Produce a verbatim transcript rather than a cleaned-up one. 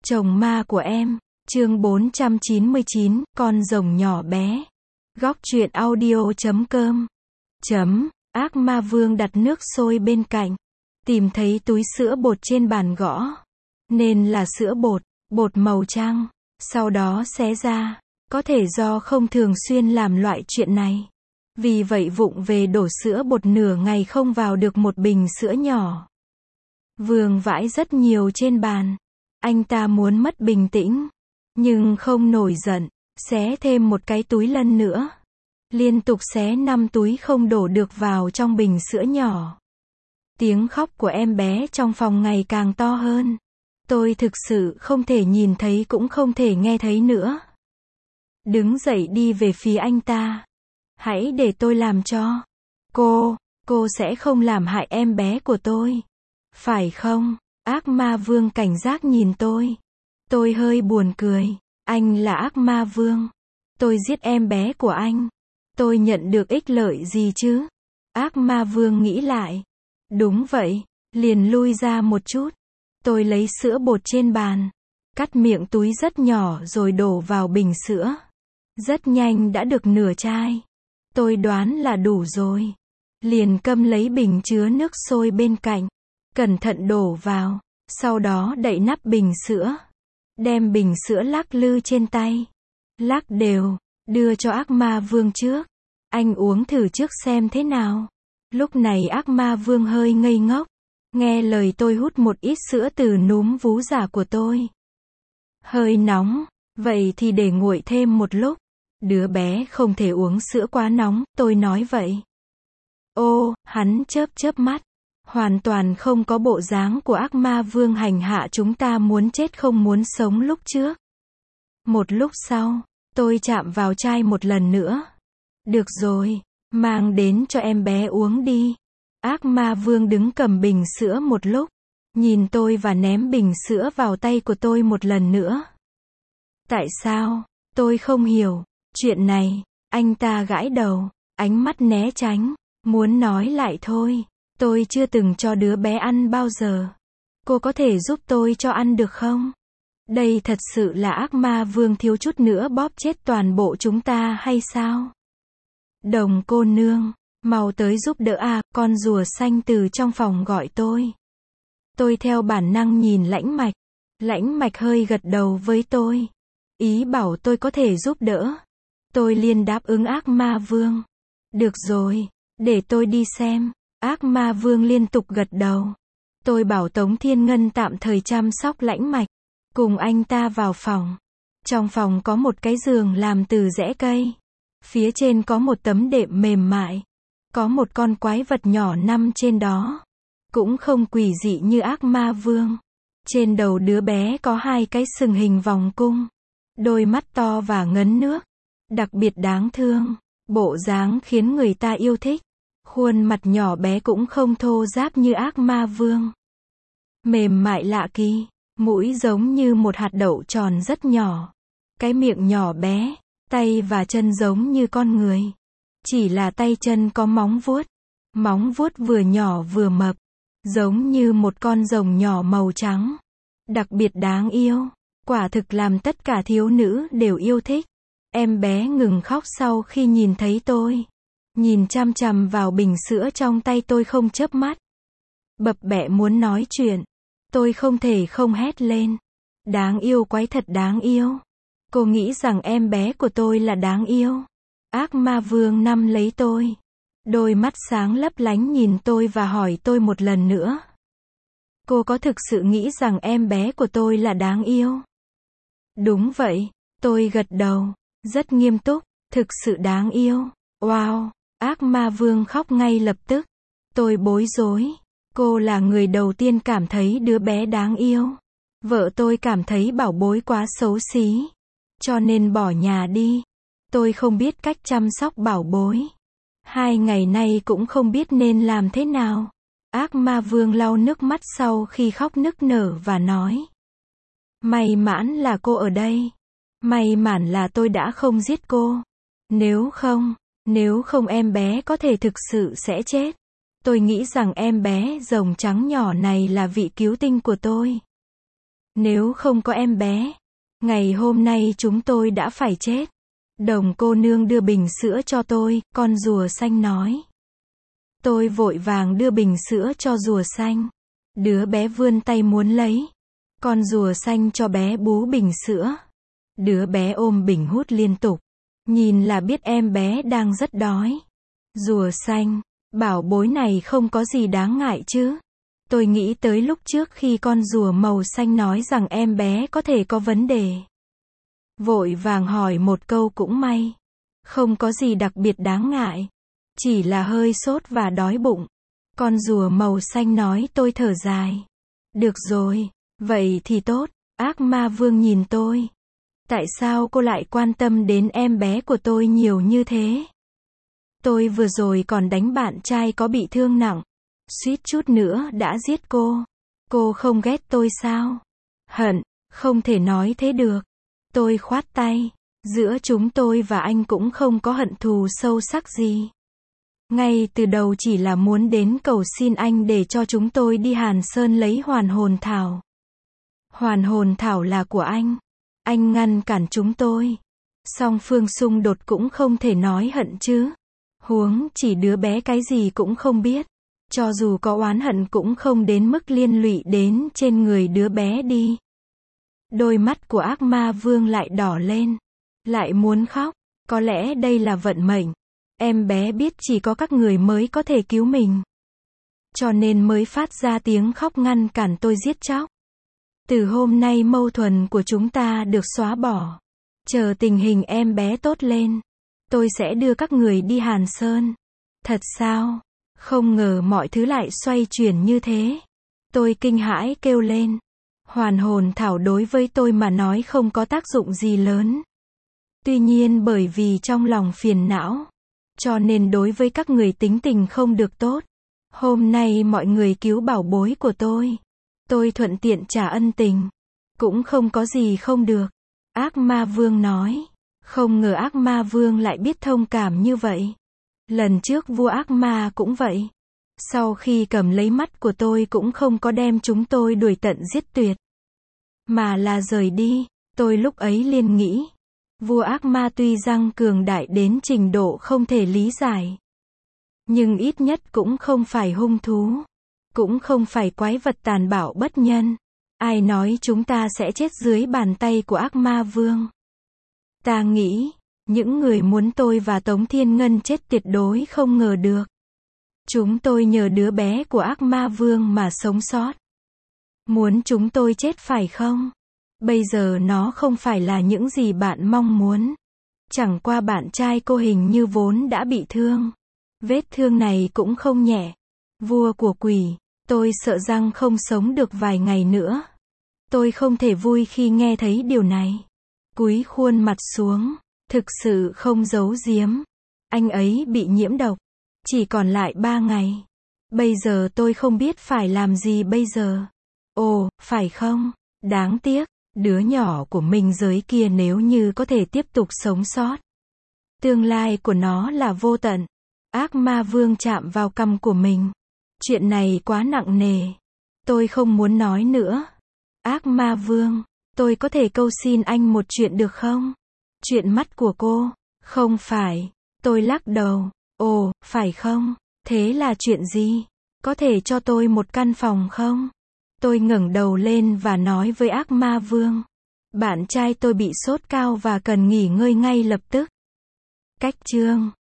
Chồng ma của em, chương bốn trăm chín mươi chín, con rồng nhỏ bé. Góc truyện audio chấm com. Chấm, ác ma vương đặt nước sôi bên cạnh. Tìm thấy túi sữa bột trên bàn gõ. Nên là sữa bột, bột màu trắng. Sau đó xé ra. Có thể do không thường xuyên làm loại chuyện này. Vì vậy vụng về đổ sữa bột nửa ngày không vào được một bình sữa nhỏ. Vương vãi rất nhiều trên bàn. Anh ta muốn mất bình tĩnh, nhưng không nổi giận, xé thêm một cái túi lân nữa. Liên tục xé năm túi không đổ được vào trong bình sữa nhỏ. Tiếng khóc của em bé trong phòng ngày càng to hơn. Tôi thực sự không thể nhìn thấy cũng không thể nghe thấy nữa. Đứng dậy đi về phía anh ta. Hãy để tôi làm cho. Cô, cô sẽ không làm hại em bé của tôi. Phải không? Ác ma vương cảnh giác nhìn tôi. Tôi hơi buồn cười. Anh là ác ma vương. Tôi giết em bé của anh. Tôi nhận được ích lợi gì chứ? Ác ma vương nghĩ lại. Đúng vậy. Liền lui ra một chút. Tôi lấy sữa bột trên bàn. Cắt miệng túi rất nhỏ rồi đổ vào bình sữa. Rất nhanh đã được nửa chai. Tôi đoán là đủ rồi. Liền cầm lấy bình chứa nước sôi bên cạnh. Cẩn thận đổ vào. Sau đó đậy nắp bình sữa. Đem bình sữa lắc lư trên tay. Lắc đều. Đưa cho ác ma vương trước. Anh uống thử trước xem thế nào. Lúc này ác ma vương hơi ngây ngốc. Nghe lời tôi hút một ít sữa từ núm vú giả của tôi. Hơi nóng. Vậy thì để nguội thêm một lúc. Đứa bé không thể uống sữa quá nóng, tôi nói vậy. Ô, hắn chớp chớp mắt. Hoàn toàn không có bộ dáng của ác ma vương hành hạ chúng ta muốn chết không muốn sống lúc trước. Một lúc sau, tôi chạm vào chai một lần nữa. Được rồi, mang đến cho em bé uống đi. Ác ma vương đứng cầm bình sữa một lúc. Nhìn tôi và ném bình sữa vào tay của tôi một lần nữa. Tại sao? Tôi không hiểu. Chuyện này, anh ta gãi đầu, ánh mắt né tránh. Muốn nói lại thôi. Tôi chưa từng cho đứa bé ăn bao giờ. Cô có thể giúp tôi cho ăn được không? Đây thật sự là ác ma vương thiếu chút nữa bóp chết toàn bộ chúng ta hay sao? Đồng cô nương, mau tới giúp đỡ à, con rùa xanh từ trong phòng gọi tôi. Tôi theo bản năng nhìn lãnh mạch. Lãnh mạch hơi gật đầu với tôi. Ý bảo tôi có thể giúp đỡ. Tôi liền đáp ứng ác ma vương. Được rồi, để tôi đi xem. Ác ma vương liên tục gật đầu. Tôi bảo Tống Thiên Ngân tạm thời chăm sóc lãnh mạch. Cùng anh ta vào phòng. Trong phòng có một cái giường làm từ rễ cây. Phía trên có một tấm đệm mềm mại. Có một con quái vật nhỏ nằm trên đó. Cũng không quỷ dị như ác ma vương. Trên đầu đứa bé có hai cái sừng hình vòng cung. Đôi mắt to và ngấn nước. Đặc biệt đáng thương. Bộ dáng khiến người ta yêu thích. Khuôn mặt nhỏ bé cũng không thô ráp như ác ma vương. Mềm mại lạ kỳ. Mũi giống như một hạt đậu tròn rất nhỏ. Cái miệng nhỏ bé. Tay và chân giống như con người. Chỉ là tay chân có móng vuốt. Móng vuốt vừa nhỏ vừa mập. Giống như một con rồng nhỏ màu trắng. Đặc biệt đáng yêu. Quả thực làm tất cả thiếu nữ đều yêu thích. Em bé ngừng khóc sau khi nhìn thấy tôi. Nhìn chằm chằm vào bình sữa trong tay tôi không chớp mắt. Bập bẹ muốn nói chuyện. Tôi không thể không hét lên. Đáng yêu quái thật đáng yêu. Cô nghĩ rằng em bé của tôi là đáng yêu. Ác ma vương nắm lấy tôi. Đôi mắt sáng lấp lánh nhìn tôi và hỏi tôi một lần nữa. Cô có thực sự nghĩ rằng em bé của tôi là đáng yêu? Đúng vậy. Tôi gật đầu. Rất nghiêm túc. Thực sự đáng yêu. Wow. Ác ma vương khóc ngay lập tức. Tôi bối rối. Cô là người đầu tiên cảm thấy đứa bé đáng yêu. Vợ tôi cảm thấy bảo bối quá xấu xí. Cho nên bỏ nhà đi. Tôi không biết cách chăm sóc bảo bối. Hai ngày nay cũng không biết nên làm thế nào. Ác ma vương lau nước mắt sau khi khóc nức nở và nói. May mắn là cô ở đây. May mắn là tôi đã không giết cô. Nếu không, nếu không em bé có thể thực sự sẽ chết. Tôi nghĩ rằng em bé rồng trắng nhỏ này là vị cứu tinh của tôi. Nếu không có em bé, ngày hôm nay chúng tôi đã phải chết. Đồng cô nương đưa bình sữa cho tôi, con rùa xanh nói. Tôi vội vàng đưa bình sữa cho rùa xanh. Đứa bé vươn tay muốn lấy. Con rùa xanh cho bé bú bình sữa. Đứa bé ôm bình hút liên tục. Nhìn là biết em bé đang rất đói. Rùa xanh, bảo bối này không có gì đáng ngại chứ. Tôi nghĩ tới lúc trước khi con rùa màu xanh nói rằng em bé có thể có vấn đề. Vội vàng hỏi một câu cũng may. Không có gì đặc biệt đáng ngại. Chỉ là hơi sốt và đói bụng. Con rùa màu xanh nói. Tôi thở dài. Được rồi, vậy thì tốt. Ác ma vương nhìn tôi. Tại sao cô lại quan tâm đến em bé của tôi nhiều như thế? Tôi vừa rồi còn đánh bạn trai có bị thương nặng. Suýt chút nữa đã giết cô. Cô không ghét tôi sao? Hận, không thể nói thế được. Tôi khoát tay. Giữa chúng tôi và anh cũng không có hận thù sâu sắc gì. Ngay từ đầu chỉ là muốn đến cầu xin anh để cho chúng tôi đi Hàn Sơn lấy hoàn hồn thảo. Hoàn hồn thảo là của anh. Anh ngăn cản chúng tôi. Song phương xung đột cũng không thể nói hận chứ. Huống chỉ đứa bé cái gì cũng không biết. Cho dù có oán hận cũng không đến mức liên lụy đến trên người đứa bé đi. Đôi mắt của ác ma vương lại đỏ lên. Lại muốn khóc. Có lẽ đây là vận mệnh. Em bé biết chỉ có các người mới có thể cứu mình. Cho nên mới phát ra tiếng khóc ngăn cản tôi giết chóc. Từ hôm nay mâu thuẫn của chúng ta được xóa bỏ. Chờ tình hình em bé tốt lên. Tôi sẽ đưa các người đi Hàn Sơn. Thật sao? Không ngờ mọi thứ lại xoay chuyển như thế. Tôi kinh hãi kêu lên. Hoàn hồn thảo đối với tôi mà nói không có tác dụng gì lớn. Tuy nhiên bởi vì trong lòng phiền não. Cho nên đối với các người tính tình không được tốt. Hôm nay mọi người cứu bảo bối của tôi. Tôi thuận tiện trả ân tình. Cũng không có gì không được. Ác ma vương nói. Không ngờ ác ma vương lại biết thông cảm như vậy. Lần trước vua ác ma cũng vậy. Sau khi cầm lấy mắt của tôi cũng không có đem chúng tôi đuổi tận giết tuyệt. Mà là rời đi. Tôi lúc ấy liền nghĩ. Vua ác ma tuy rằng cường đại đến trình độ không thể lý giải. Nhưng ít nhất cũng không phải hung thú. Cũng không phải quái vật tàn bạo bất nhân. Ai nói chúng ta sẽ chết dưới bàn tay của ác ma vương. Ta nghĩ, những người muốn tôi và Tống Thiên Ngân chết tuyệt đối không ngờ được. Chúng tôi nhờ đứa bé của ác ma vương mà sống sót. Muốn chúng tôi chết phải không? Bây giờ nó không phải là những gì bạn mong muốn. Chẳng qua bạn trai cô hình như vốn đã bị thương. Vết thương này cũng không nhẹ. Vua của quỷ, tôi sợ rằng không sống được vài ngày nữa. Tôi không thể vui khi nghe thấy điều này. Cúi khuôn mặt xuống, thực sự không giấu giếm. Anh ấy bị nhiễm độc. Chỉ còn lại ba ngày. Bây giờ tôi không biết phải làm gì bây giờ. Ồ, phải không? Đáng tiếc, đứa nhỏ của mình giới kia nếu như có thể tiếp tục sống sót. Tương lai của nó là vô tận. Ác ma vương chạm vào cằm của mình. Chuyện này quá nặng nề. Tôi không muốn nói nữa. Ác ma vương, tôi có thể cầu xin anh một chuyện được không? Chuyện mắt của cô. Không phải. Tôi lắc đầu. Ồ, phải không? Thế là chuyện gì? Có thể cho tôi một căn phòng không? Tôi ngẩng đầu lên và nói với ác ma vương. Bạn trai tôi bị sốt cao và cần nghỉ ngơi ngay lập tức. Cách chương